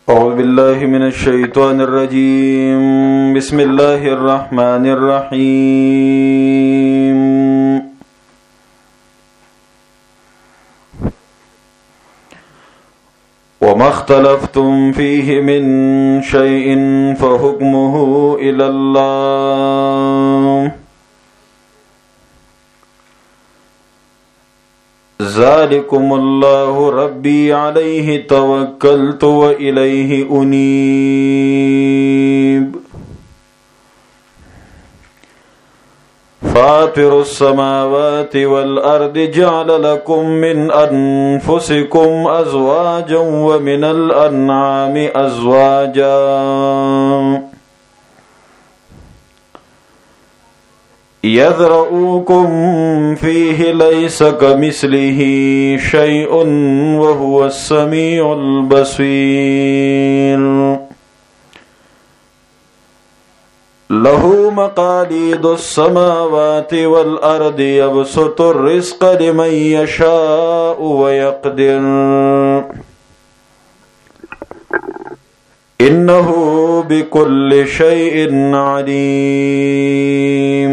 أعوذ بالله من الشيطان الرجيم. بسم الله الرحمن الرحيم. وما اختلفتم فيه من شيء فحكمه إلى الله ذلكم الله ربي عليه توكلت وإليه أنيب. فاطر السماوات والأرض جعل لكم من أنفسكم أزواجا ومن الأنعام أزواجا يذرؤكم فيه ليس كمثله شيء وهو السميع البصير. له مقاليد السماوات والأرض يبسط الرزق لمن يشاء ويقدر إنه بكل شيء عليم.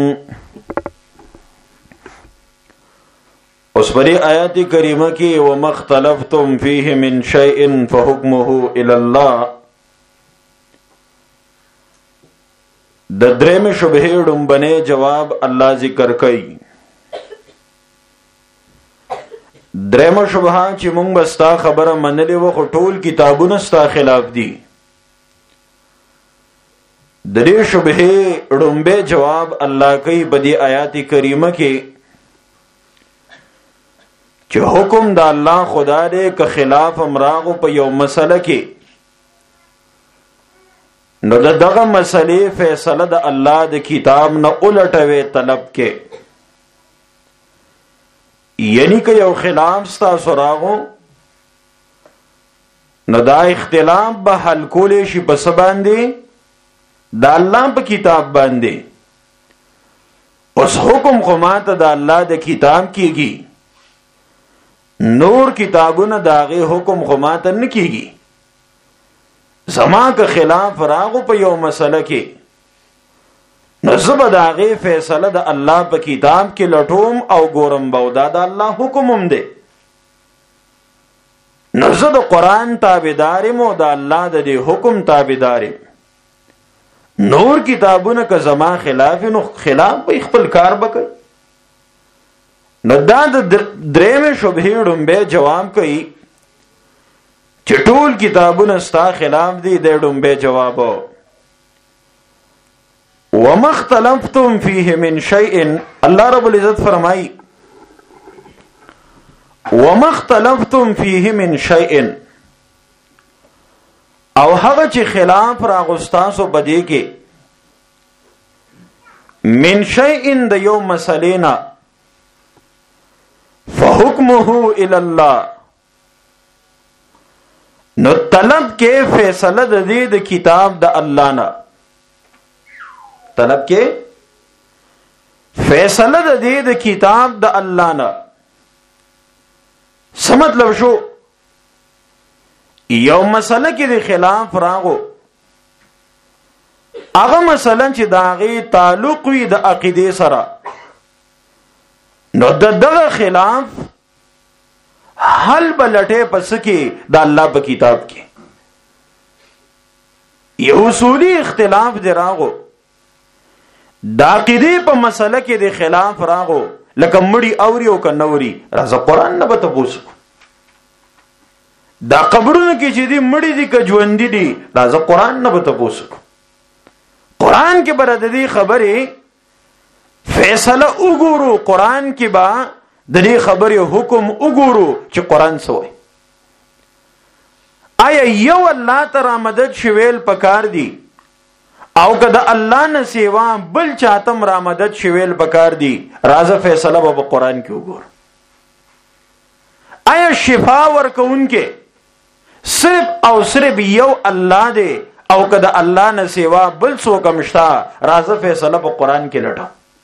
اس پری آیات کریمہ کی وَمَا اخْتَلَفْتُمْ فِيهِ مِنْ شَيْءٍ فَحُكْمُهُ إِلَى اللَّهِ د درېم شبهې ډومبنې جواب الله ذکر کوي. درېم شبهه چې موږ بستا خبره منلې و خو ټول کتابونه ستا خلاف دي. د دې شبهې ډومبه جواب الله کوي په دې آیات کریمه کې چې حکم د الله خدا دې که خلاف امراغو په یو مسله کې نو دغه مسلې فیصله د الله د کتاب نه الټوي طلب کې، یعنی که یو خلاف ستاسو راغو نو دا اختلاف به حل کولی شي په څه باندې؟ د الله په کتاب باندې. اوس حکم خو ماته د الله د کتاب کېږي، نور کتابونه د هغې حکم خو ماته نه کېږي. زما که خلاف راغو په یو مسله کې نو زه به د هغې فیصله د الله په کتاب کې لټوم او ګورم به دا د الله حکم هم دی. نو زه د قرآن تابعدار یم او د الله د دې حکم تابعدار یم. نور کتابونه که زما خلاف نو خلاف به خپل کار به کوي. نو دا د درېمې شبهې ډومبې جواب کوي چې ټول کتابونه ستا خلاف دي. د ډومبې جواب وَمَا اخْتَلَفْتُمْ فِيهِ مِنْ شَيْءٍ، اللہ رب العزت فرمائی وَمَا اخْتَلَفْتُمْ فِيهِ مِنْ شَيْءٍ، او هغه چې خلاف راغستاسو بدې کې من شیء د یو مسلینا فحکمه الی الله، نو طلب کې فیصله د دې د کتاب د الله نه، طلب کې فیصله د دې د کتاب د الله نه. څه مطلب شو؟ یو مسله کې د خلاف راغو، هغه مسله چې د هغې تعلق وي د عقیدې سره، نو دغه خلاف حل بلټه پس کې د الله په کتاب کې. یو اصولی اختلاف دی راغو، د عقیدې په مسله کې د خلاف راغو، لکه مړی اوري او که نوري، راځه قرآن نه به تپوس کو. دا قبرونه کې چې دي مړی دي که ژوندي دي، راځه قرآن نه به تپوس کو. قرآن کې به د دې خبرې فیصله وګورو، قرآن کې به د دې خبرې حکم وګورو چې قرآن څه وایي. آیا یو الله ته را مدد شویل پکار دی او که د الله نه سیوا بل چاته را مدد شویل پکار دی؟ راځه فیصله به قرآن کې وګورو. آیا شفا ورکوونکې صرف او صرف یو الله دی او که د الله نه سیوا بل څوک هم شته؟ راځه فیصله په قرآن کې لټو.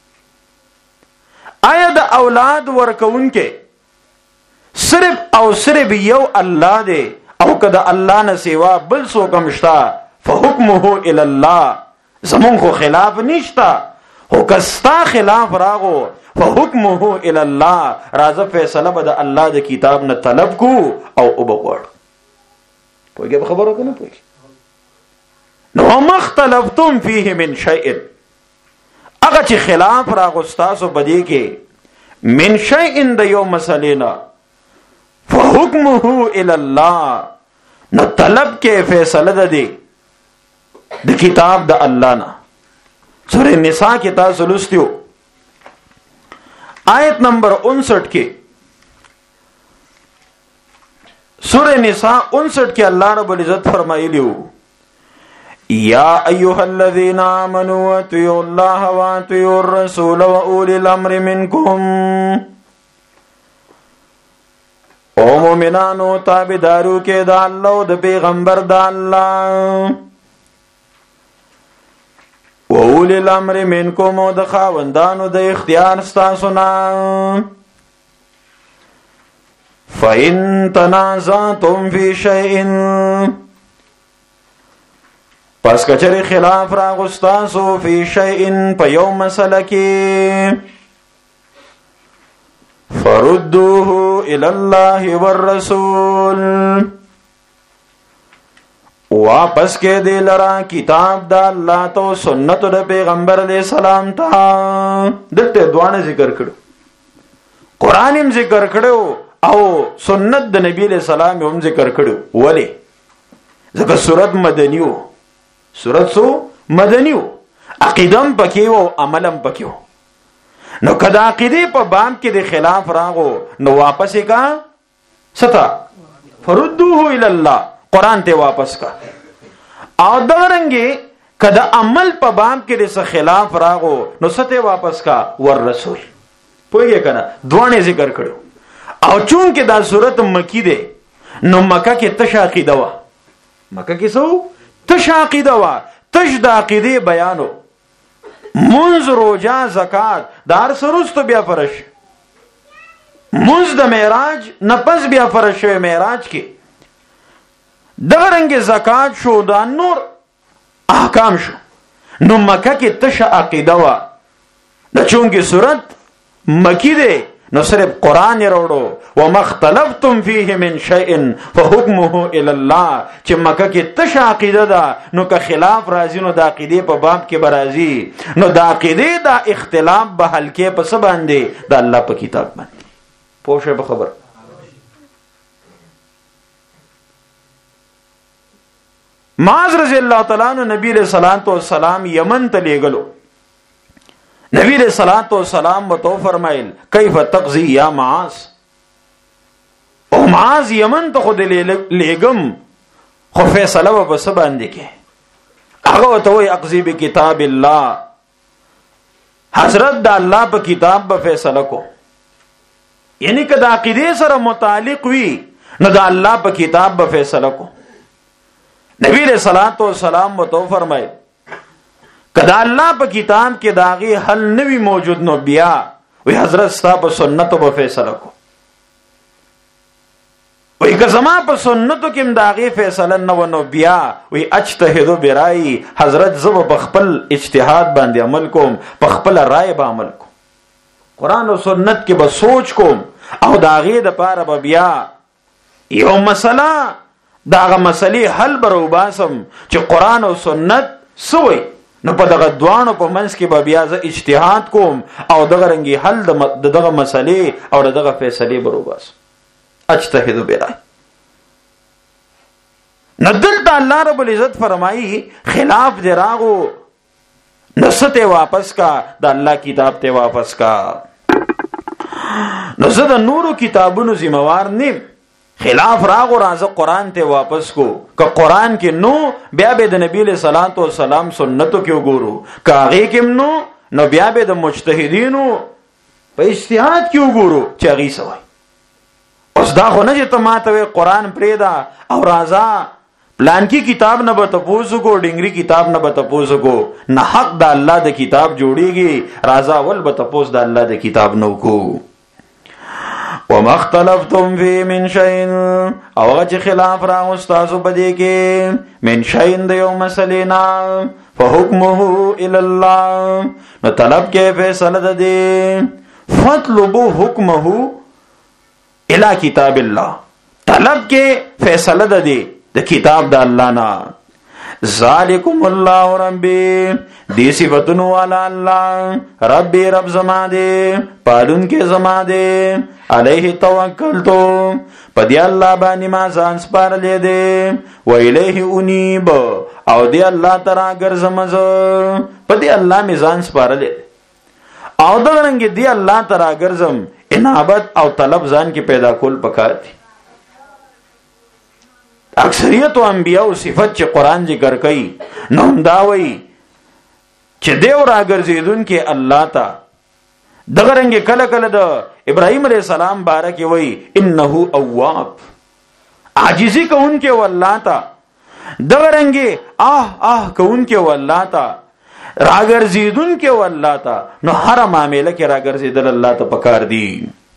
آیا د اولاد ورکوونکې صرف او صرف یو الله دی او کده الله نه سیوا بل څوک هم شته فحکمه الی الله، زمون خو خلاف نشتا، خو کستا خلاف راغو فحکمه الی الله، راځه فیصله به د الله د کتاب نه طلب کو او وبغوړ. پوهیږئ په خبرو کنه پوهیږئ؟ نو مختلفتم فیه من شیء، هغه چې خلاف راغو تاسو بدی کې من شیء د یو مسلې نه فحکمه الی الله، نو طلب کې فیصله ده دی د کتاب د الله نه. سورہ نساء کې تاسو لوستیو آیت نمبر 59 کې، سورہ نساء 59 کې الله رب العزت فرمایلیو یا ایها الذین آمنوا اطیعوا الله واطیعوا الرسول واولی الامر منکم، او مومنانو تابعدارو کې د الله او د پیغمبر د الله، واولی الامر منکم او د خاوندانو د اختیار ستاسو نه. فإن تنازعتم فی شیء، پس کچری خلاف راغستاسو فی شیء په یو مسله کې فردوه الی الله والرسول، واپس کې دی لرا کتاب دا الله تو سنت د پیغمبر علیہ السلام ته. دلته دوانه ذکر کړو، قرآن هم ذکر کړو او سنت د نبی علیہ السلام هم ذکر کړو. ولی؟ ځکه سورت مدنیو، سورت سو مدنیو، عقیدم پکې او عملم پکې. نو کدا عقیده په بام کې د خلاف راغو نو واپس کا ستا فردوه الی الله، قرآن ته واپس کا. او دغرنګي کدا عمل په بام کې د خلاف راغو نو سته واپس کا ور رسول. پوهیږئ کنه؟ دوانه ذکر کړو. او چون کې دا صورت مکی ده نو مکه کې تش عقیده وا، مکه کې سو تش عقیده وا، تش د عقیده بیانو، منز روجا زکات دار سرست بیا فرش، منز د معراج نفس بیا فرش شوی معراج کې، دغرنګ زکات شو، دا نور احکام شو. نو مکه کې تش عقیده وا، د چونګي صورت مکی ده نو صرف قرآن وروړو وما اختلفتم فيه من شيء فحكمه الى الله، چې مکه کې تش عقیده ده نو که خلاف راځي نو د عقیده په باب کې برازي، نو د عقیده دا اختلاف به حل کې په څه باندې؟ د الله په کتاب باندې. پوه شئ په خبر؟ معاذ رضی الله تعالی عنہ نبی علیہ الصلوۃ والسلام یمن ته لیږلو. نبی علیہ الصلوۃ والسلام متو فرمایل کیف تقضی یا معاذ، او معاذ یمن ته خود لیږم خو فیصله و بس باندې کې، هغه ته وی اقضی بکتاب الله، حضرت د الله په کتاب به فیصله کو. یعنی که د عقیده سره متعلق وي نو د الله په کتاب به فیصله کو. نبی علیہ الصلوۃ والسلام متو فرمایل کدا الله په کتاب کې داغي حل نوی موجود نو بیا وی حضرت ستا په سنتو په فیصله کو. وی که زما په سنتو کې داغي فیصله نو بیا وی اجتهد برای، حضرت زب په خپل اجتهاد باندې عمل کوم، په خپل رائے به عمل کوم، قرآن او سنت کې به سوچ کوم او داغي د پاره به بیا یو مسله داغه مسلې حل برو باسم چې قرآن او سنت سوی. نو په دغه دوانو په منځ کې به بیا زه اجتهاد کوم او دغه رنګي حل د دغه مسلې او دغه فیصلې بروباس. اجتهد برای. نو دلته الله رب العزت فرمایي خلاف دی راغو نو ستې واپس کا، د الله کتاب ته واپس کا. نو زه د نورو کتابونو ذمہوار نیم، خلاف راغو راځه قرآن ته واپس کو. که قرآن کې نو بیا به د نبی علیہ الصلوۃ والسلام سنتو کې وګورو، که هغه کې نو بیا به د مجتهدینو په اجتهاد کې وګورو چې هغه سوای. اوس دا خو نه چې ته ماته قرآن پرېدا او راځه پلان کی کتاب نه به تپوسو کو، ډنګري کتاب نه به تپوسو کو، نه حق د الله د کتاب جوړیږي. راځه ول به تپوس د الله د کتاب نو کو. وما اختلفتم فی من شیء او هغه خلاف راغ تاسو پدې کې من شیء د یو مسلې نه فحکمه الی الله نو طلب کې فیصله ده دې فطلبوا حکمه الی کتاب الله طلب کې فیصله ده دې د کتاب د الله نه ذالکم الله ربی دی صفتنو والا اللہ ربی رب زما دے پالون کے زما دے علیہ توکلتو پدی اللہ بانی ما ځان سپارلې دے و الیہ انیب او دی اللہ ترا ګرځم ز پدی اللہ می ځان سپارلې او دغه دی اللہ ترا ګرځم انابت او طلب ځان کې پیدا کول پکار دي اکثریت و انبیاء صفت چې قرآن ذکر کوي نو دا وایي چې دیو راګرځیدون کې الله تا دغه رنګ کله کله د ابراهیم علیه السلام بارک وایي انه اواب عاجزی کون کې والله تا دغه رنګ آه کون کې والله تا راګرځیدون کې والله تا نو هر معاملې کې راګرځیدل الله ته پکار دی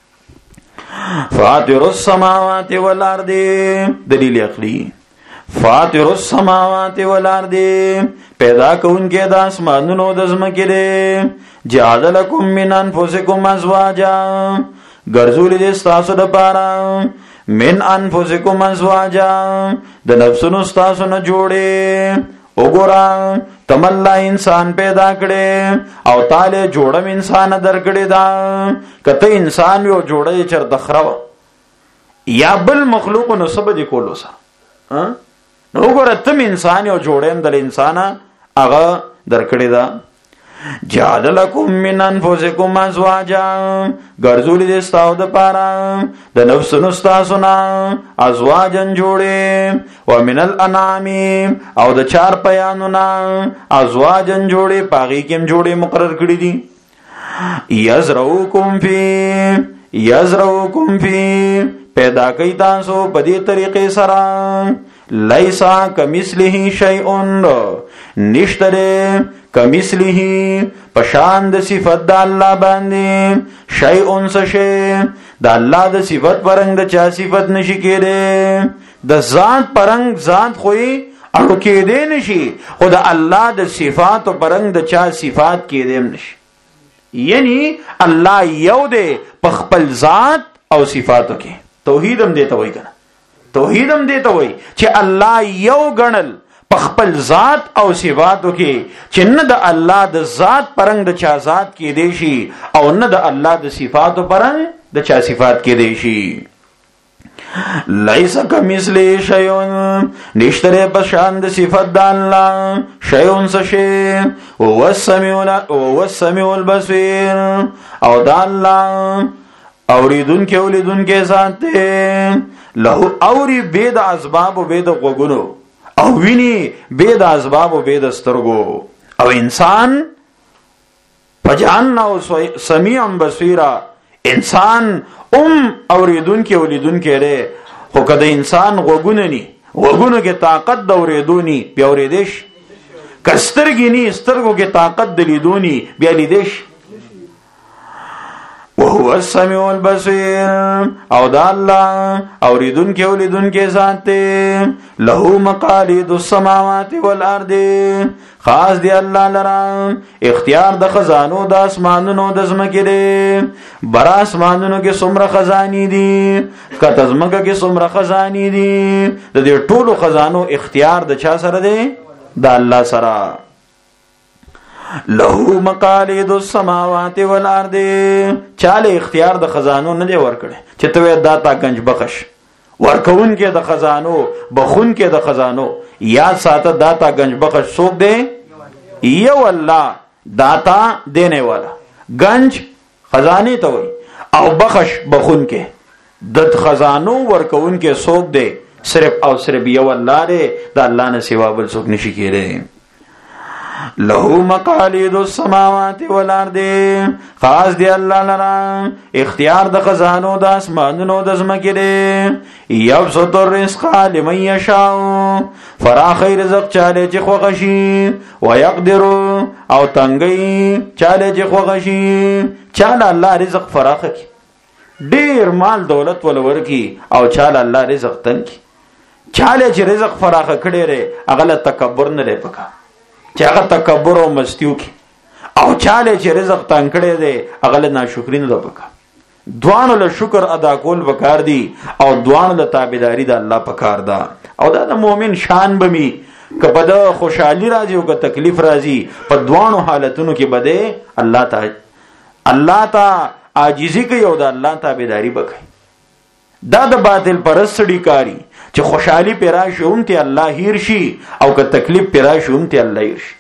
فاطر السماوات والارض دلیل عقلی فاطر السماوات والارض پیدا کون کې د اسمانونو د زمکې دې جعل لكم من انفسکم ازواجا ګرځولې دې تاسو د پاره من انفسکم ازواجا د نفسونو تاسو نه جوړې وګورئ تم الله انسان پیدا کړي او تعالی جوړم انسان درکړي دا کته انسان یو جوړه چر دخرو یا بل مخلوق نو سب دي کولو سا نو وګوره تم انسان یو جوړم در انسان هغه درکړي دا جعل لكم من انفسکم ازواجا ګرځولې دې تاسو د پاره د نفسونو تاسو نه ازواجن جوړې و من الانعام او د چار پیانو نه ازواجن جوړې پاغي کې جوړې مقرر کړې دي یزرعوکم فی پیدا کوي تاسو په دې طریقې سره لیسا کمثله شیء نشتره کمثله پشان د صفت د الله باندې شیء سشی د الله د صفت پرنګ د چا صفت نشي کېده د ذات پرنګ ذات خوې اړو کېده نشي خو د الله د صفات پرنګ د چا صفات کېده نشي یعنی الله یو دی په خپل ذات او صفاتو کې توحید هم دیته وای کنه توحید هم دیته وای چې الله یو غنل په خپل ذات او صفاتو کې چې نه د الله د ذات پرنګ د چا ذات کې دی شي او نه د الله د صفاتو پرنګ د چا صفات کې دی شي لیس کمثله شیء نشتره پشان د صفات د الله شیء سشی او السمیع البصیر او د الله اوریدون کې ولیدون کې ذات له اوری بيد اسباب او بيد غوګونو او ویني بيد اسباب او بيد سترګو او انسان پجان او سمیع بصیرا انسان اوریدون کې ولیدون کې لري خو کله انسان غوګونه ني غوګونو کې طاقت د اوریدونی بیا اوریدش کسترګی ني سترګو کې طاقت د لیدونی بیا لیدش وهو السميع البصير او دا الله اوریدون کې ولیدون کې ذات له مقاليد السماوات والارض خاص دی الله لرا اختیار د خزانو د اسمانونو د زمکې دی بر اسمانونو کې څومره خزاني دي کته زمکه کې څومره خزاني دي د دې ټولو خزانو اختیار د چا سره دی د الله سره له مقاليد السماوات والارض چاله اختیار د خزانو نه دی ورکړي چې ته دا تا گنج بخش ورکون کې د خزانو بخون کې د خزانو یا ساته داتا گنج بخش سوک دے یو الله داتا دینے والا گنج خزانے ته وي او بخش بخون کې د خزانو ورکون کې سوک دے صرف او صرف یو الله دے دا الله نه سوا بل څوک نشي کېره له مقاليد السماوات والارض خاص دی الله لرا اختیار د خزانو د اسمانونو د زمکې دی یبسط الرزق لمن یشاء فراخ رزق چاله چې خوغشي ويقدر او تنگي چاله چې خوغشي چاله الله رزق فراخ کی ډیر مال دولت ولور کی او چاله الله رزق تن کی چاله چې رزق فراخ کړي ره هغه تکبر نه لري پکا چې هغه تکبر او مستیو کی او چاله چې رزق تن کړي ده هغه ناشکری نه پکا دوانو له شکر ادا کول وکړ دي او دوانو له تابعداري د الله پکار ده او دا د مؤمن شان بمی که په د خوشحالي راځي او که تکلیف راځي په دوانو حالتونو کې بده الله ته عاجزي کوي او د الله تابعداري وکړي دا د باطل پرستړي کاری چې خوشحالي پیرا شوم ته الله هیر شي او که تکلیف پیرا شوم ته الله هیر شي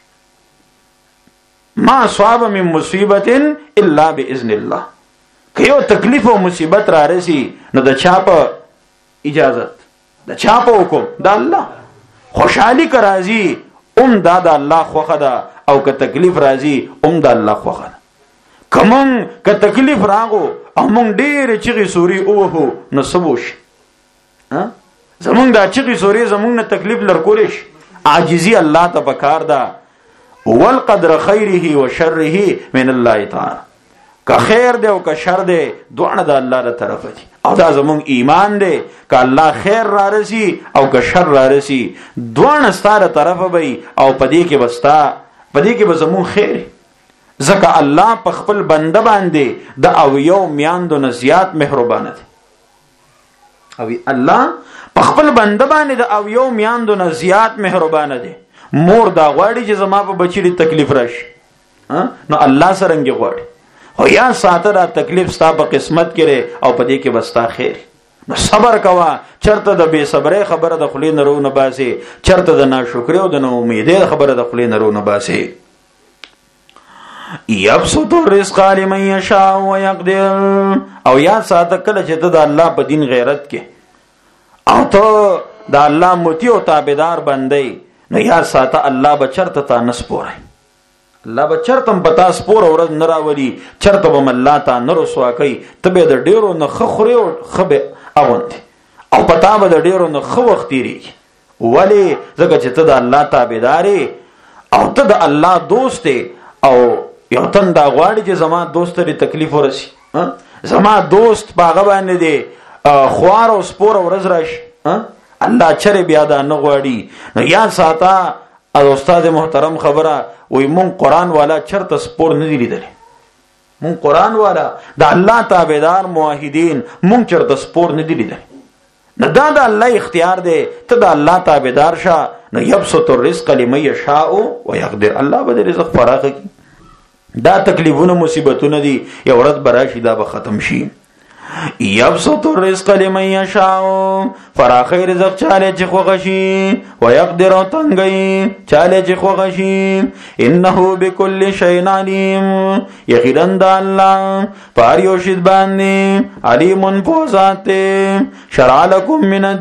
ما صاب من مصیبت الا باذن الله که یو تکلیف او مصیبت را رسی نو د چا په اجازت د چا په حکم د الله خوشحالي کرازي دا د الله خوخه ده او که تکلیف راځي د الله خوخه ده کمن که تکلیف راغو او مونږ ډېر چغې سوري اوهو نو سبوش زمونږ دا چغې سوري زمونږ نه تکلیف لرکولیش عاجزي الله ته پکار ده والقدر خیره و شره من الله تعالی که خیر دی او که شر دی دوانه د الله له طرفه دي او دا زمونږ ایمان دی که الله خیر را رسی او که شر را رسی دوانه ستاره طرفه وي او پدې کې بستا پدې کې به زمونږ خیر ځکه الله په خپل بنده باندې د او یو میاندو نه زیات مهربان دی او الله په خپل بنده باندې د او یو میاندو نه زیات مهربان دی مور دا غواړي چې زما په بچی تکلیف راشي نو الله سرنګي غواړي او یا ساته دا تکلیف ستا په قسمت کې او په دې کې بستا خیر نو صبر کوا چرته د بے صبرې خبره د خلی نه رو نه باسي چرته د ناشکری او د نو امیدې خبره د خلی نه رو نه باسي یبسط الرزق لمن یشاء ويقدر او یا ساته کله چې ته د الله په دین غیرت کې او ته د الله مطیع او تابعدار بندې نو یا ساته الله به چرته تا نسپوري الله به چرته پتا سپور ورځ نه راولي چرته به الله تا نه رسوا کوي تبه د ډیرو نه خخوري او خبه اوند او پتا به د ډیرو نه خو وخت تیری ولی زکه چې ته د الله تابعداري او ته د الله دوست او یو تن دا غواړي چې زما دوست لري تکلیف ورسي زما دوست باغ باندې دی خوار او سپور ورځ راشي الله چره بیا دا نه غواړي نو یا ساته او استاد محترم خبره وای مون قران والا چرته سپور نه دی لیدل مون قران والا د الله تابعدار موحدین مون چرته سپور نه دی لیدل نه دا د الله اختیار دی ته د الله تابعدار شه نو یبسط الرزق لمن یشاء ويقدر الله به رزق فراخ کی دا تکلیفونه مصیبتونه دي یو ورځ براشي دا به ختم شي یبسط الرزق لمن یشاء فراخ رزق چاله چې خوغشي ويقدر تنگي چاله چې خوغشي انه بكل شيء عليم یقینا الله پار یو شی باندې علیم فوزات شرع لكم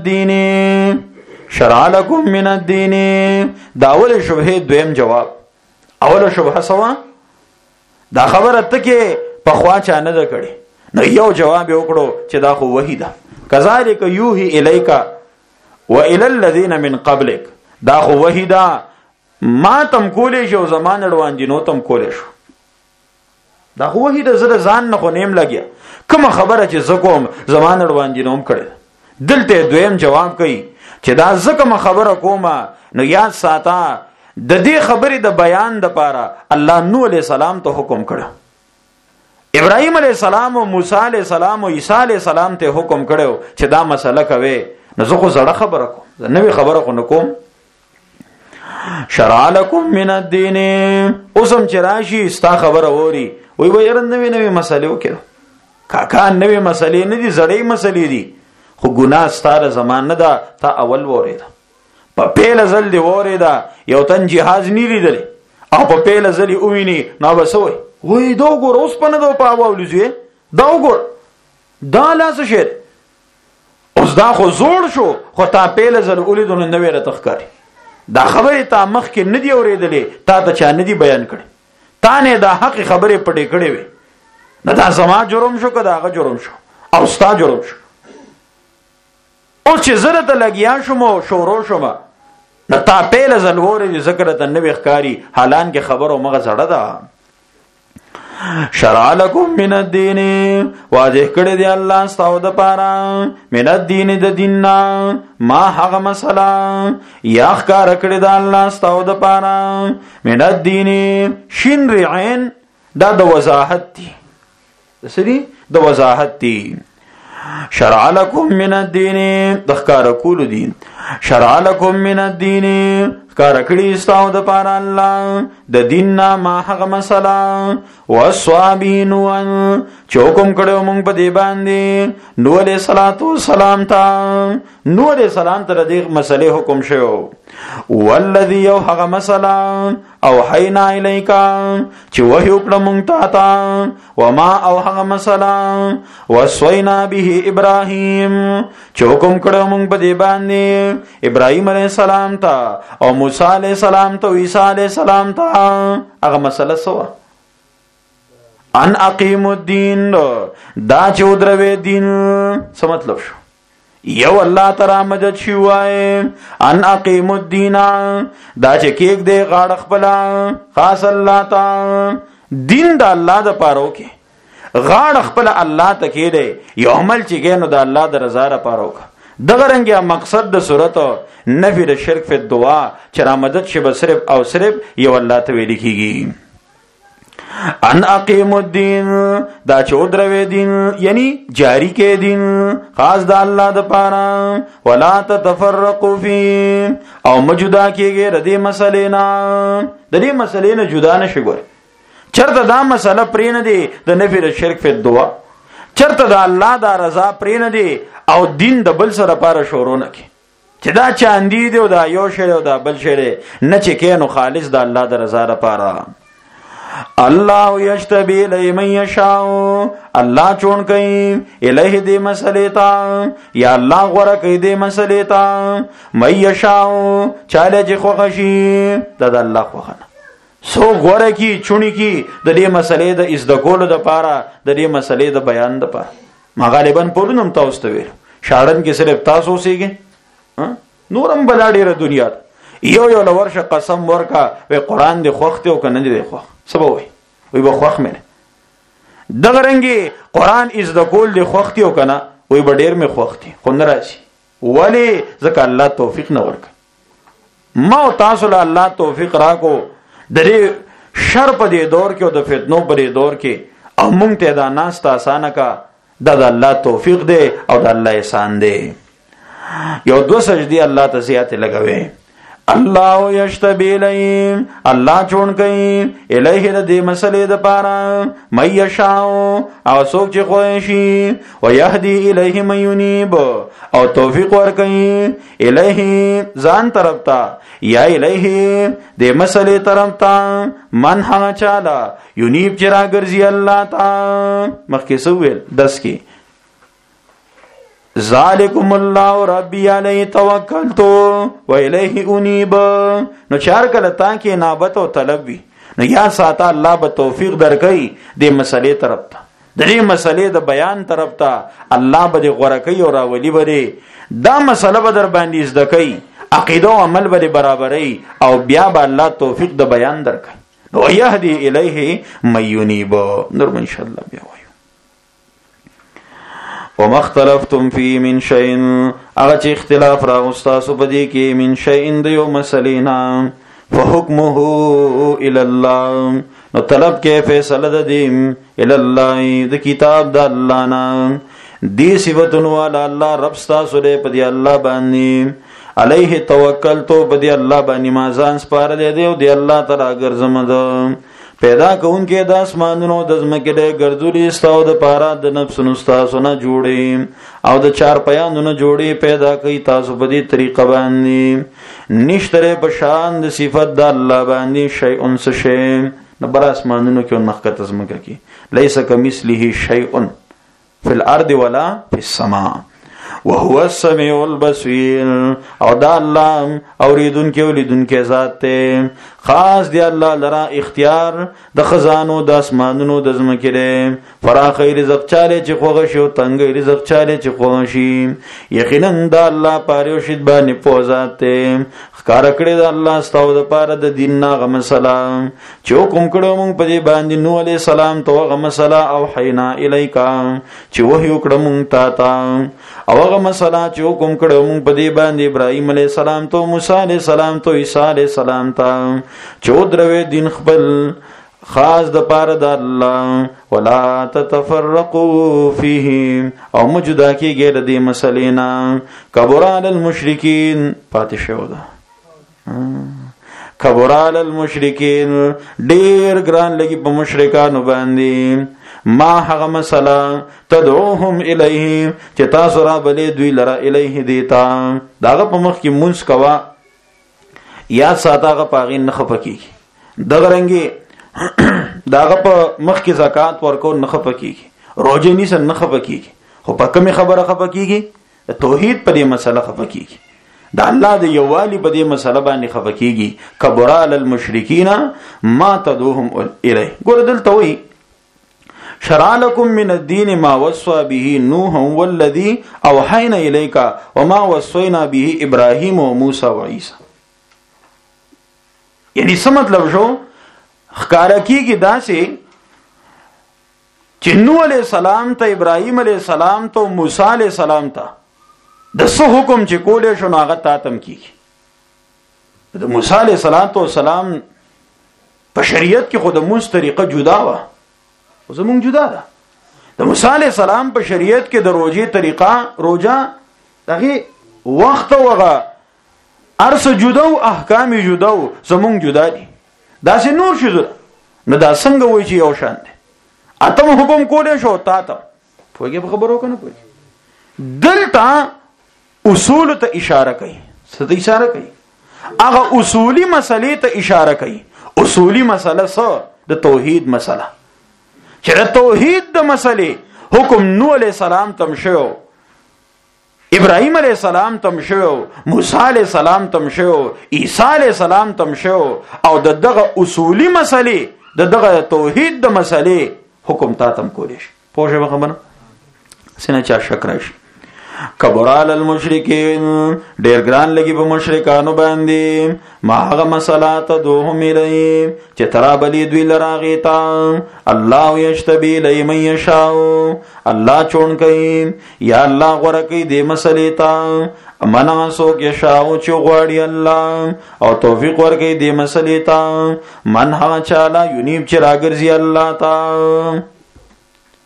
من الدين داول شبهه دویم جواب اول شبهه سوا دا خبره ته کې په خوا چا نه کړي نو یو جواب وکړو چې دا خو وحی ده کذالک یوحی الیک و الی الذین من قبلک دا خو وحی ده ما تم کولې شو زمان روان دي نو تم کولې شو دا خو وحی ده زره ځان نه خو نیم لګیا کوم خبره چې زکوم زمان روان دي نوم کړي دلته دویم جواب کوي چې دا زکه خبره کومه نو یاد ساته د دې خبرې د بیان د پاره الله نوح علیہ السلام ته حکم کړو ابراهیم علیہ السلام او موسی علیہ السلام او عیسی علیہ السلام ته حکم کړو چې دا مسله کوي نو زه خو زړه خبره کوم زه نوې خبره خو نکوم شرع لكم من الدين اوسم چې راشي ستا خبره ووري وای به ير نوې مسلې وکړو کاکا نوې مسلې نه دي زړې مسلې دي خو ګناه ستاره زمانه ده تا اول ووري ده په پیل ځل دی ووري ده یو تن جهاز نیری دلی او په پیل ځلی اویني نو بسوي وای دا وګور اوس پنه دا پاولځي دا وګور دا لاس شه اوس دا خو زوړ شو خو تا پیل ځل اولیدون نو ویره تخکاری دا خبره تا مخ کې ندی اوریدلې تا ته چا ندی بیان کړي تا نه دا حق خبره پټې کړې وي نه دا زما جرم شو کدا هغه جرم شو او ستا جرم شو او چې زره ته لګیا شوم شورو شوم نه تا پیل ځل وره ذکر ته نوې ښکاری حالان کې خبرو مغه زړه ده شرع لكم من الدين واضح کړی دی الله ستاسو د پاره من الدين د دیننا ما هغه مسله یا ښکار کړی دی الله ستاسو د پاره من الدين شین رعين دا د وضاحت دی سری د وضاحت دی شرع لكم من الدين د ښکار کول دي شرع لكم من الدين کار کړي ستاسو د پاره الله د دین نه ما هغه مسله وصابین وان چوکم کړو مونږ په دی باندې نو علیہ الصلوۃ والسلام ته نو علیہ السلام ته د مسلې حکم شوی والذي یو هغه مسله او حینا الیکا چې وحی وکړه مونږ ته وما او هغه مسله وصینا به ابراهیم چوکم کړو مونږ په دی باندې ابراهیم علیہ السلام ته او موسی علیہ السلام ته عیسی علیہ السلام ته هغه مسله سوا ان اقیم الدین دا چې دروي دین څه مطلب شو یو الله تعالی مدد شي وای ان اقیم الدین دا چې کېک دی غاړه خپل خاص الله تعالی دین د الله د پاره کې غاړه خپل الله ته کې دی یو عمل چې ګینو د الله د رضا لپاره وکړه دغه رنګه مقصد د صورت نفی د شرک فی الدعاء چې را مدد شي به صرف او صرف یو الله ته ویل کیږي ان اقیم الدین دا چې دروي دین یعنی جاری کې دین خاص د الله د پاره ولا تتفرقوا فی او موجوده کېږي ردی مسلې نه د دې مسلې نه جدا نشي ګور چرته دا مسله پرې نه دی د نفی د شرک فی الدعاء چرته د الله د رضا پرې نه دی او دین د بل سره لپاره شروع نه کی چې دا چاندی دی او دا یو شی او دا بل شی نه چې کینو خالص د الله د رضا لپاره الله یجتبی الی من یشاء الله چون کوي الیه دې مسلې تا یا الله غره کوي دې مسلې تا من یشاء چاله چې خوښي د الله خوښنه سو غره کی چونی کی د دې مسلې د از د کول د پاره د دې مسلې د بیان د پاره ما غالبا پورنم تاسو ته ویل شاړن کې صرف تاسو سیږي نورم بلاډیره دنیا یو لورشه قسم ورکا وی قران دی خوخته او کنه دی خوخ سبا وی به خوخ مې دغه رنګي قران از د کول دی خوخته او کنه وی به ډیر مې خوخته خو نه راشي ولی ځکه الله توفیق نه ورک ما تاسو له الله توفیق راکو د دې شر په دې دور کې او د فتنو په دې دور کې او مونږ ته دا ناست اسانه کا د الله توفیق دی او د الله احسان دی یو دو سجدي الله ته زیات لګوي الله یشتبی الیهم الله چون کوي الیه د دې مسلې د پاره مې یشاء او څوک چې خوښي او يهدي الیه من ينيب او توفیق ورکوي الیه ځان طرف ته یا الیه د مسلې طرف ته من هغه چاله ينيب چې راګرځي الله ته مخکې سویل 10 کې ذالکم الله ربی علی توکلت و الیه انیب نو چار کله تا کې نابت او طلب وی نو یا ساته الله به توفیق درکړي د مسلې طرف ته د دې مسلې د بیان طرف ته الله به غوړه کوي او راولي بره دا مسله به در باندې زده کوي عقیده او عمل به برابرۍ او بیا به الله توفیق د بیان درکړي نو یهدی الیه مینیب نور ان شاء الله بیا وما اختلفتم فی من شیء اغه چې اختلاف راغستاسو بدی کې من شیء د یو مسلینا فحکمه الی الله نو طلب کې فیصله د دیم الی الله د کتاب د الله نه دی صفاتن والا الله رب تاسو دې په دی الله باندې علیه توکل تو په دی الله باندې ما ځان سپار دی او دی الله تعالی ګرځم ده پیدا کون کې د اسمانونو د زمکه د ګرځولي استاو د پارا د نفسونو تاسو نه جوړي او د چار پیانونو جوړي پیدا کوي تاسو په دې طریقه باندې نشتره په شان د صفات د الله باندې شیء انس شیء نه بر اسمانونو کې نخکت زمکه کې لیس کمثله شیء فی الارض ولا فی السماء وهو السميع البصير او دا الله اوریدونکو لیدونکو ذات ته خاص دی الله لرا اختیار د خزانو د اسمانونو د زمکه دی فراخ رزق چاله چې خوغه شو تنگ رزق چاله چې خوغه شي یقینا د الله پاره شید باندې پوزات ښکار کړی د الله ستاسو د پاره د دین ناغه مسله چې کوم کړه مونږ په دې باندې نو علي سلام ته هغه مسله او حینا الیکا چې وحی وکړه مونږ تا او هغه مسله چې کوم کړه مونږ په دې باندې ابراهیم علی السلام ته موسی علی السلام ته عیسی علی السلام ته چې دروي دین خپل خاص د پاره د الله ولا تتفرقوا فيه او موجوده کېږي د دې مسلې نه کبر علی المشرکین پاتې ده کبر علی المشرکین ډیر ګران لګي په مشرکانو باندې ما هغه مسله تدعوهم الیه چې تاسو را بلې دوی لرا الیه دیتا داغه په مخ کې مونږ کوا یا ساتاغه پاغین نه خپکیږي دغه رنګي داغه په مخ کې زکات ورکو نه خپکیږي روزه نیسه نه خپکیږي خو په کومه خبره خپکیږي توحید په دې مسله خپکیږي د الله د یووالي په دې مسله باندې خپکیږي کبر علی المشرکین ما تدعوهم الیه ګور دلته وی شرع لكم من الدين ما وصى به نوح والذي اوحينا اليك وما وصينا به ابراهيم وموسى وعيسى یعنی څه مطلب شو ښکارا کیږي داسې چې نوح علیہ السلام ته ابراهیم علیہ السلام ته موسی علیہ السلام ته د څه حکم چې کولې شو هغه تاتم کیږي د موسی علیہ السلام په شریعت کې خو د موسی طریقه جدا و او زمونږ جدا ده د موسی علیہ السلام په شریعت کې د روزي طریقه روزه دغه وخت وغه ارس جدا او احکام جدا او زمونږ جدا دي دا سه نور شو نه دا څنګه وای چې یو شان دي اتم حکم کولې شو تا ته پوهیږي په خبرو کنه پوهیږي دلته اصول ته اشاره کوي څه ته اشاره کوي هغه اصولی مسلې ته اشاره کوي اصولی مسله څه د توحید مسله چې د توحید د مسلې حکم نوح علیہ السلام تم شو ابراهیم علیہ السلام تم شو موسی علیہ السلام تم شو عیسی علیہ السلام تم شو او دغه اصولی مسلې دغه توحید د مسلې حکم تا تم کولی شي پوه خبره سینه چا شک راشي کبر علی المشرکین ډیر ګران لګي په مشرکانو باندې ما هغه مسالات دوهم الی چې ترا بلی دوی لراغی تا الله یشتبی لمن یشاء الله چون کوي یا الله غره کوي د مسلې تا منا سو کې شاو چې غواړي الله او توفیق ورکوي د مسلې تا من ها چاله یونیب چې راګرځي الله تا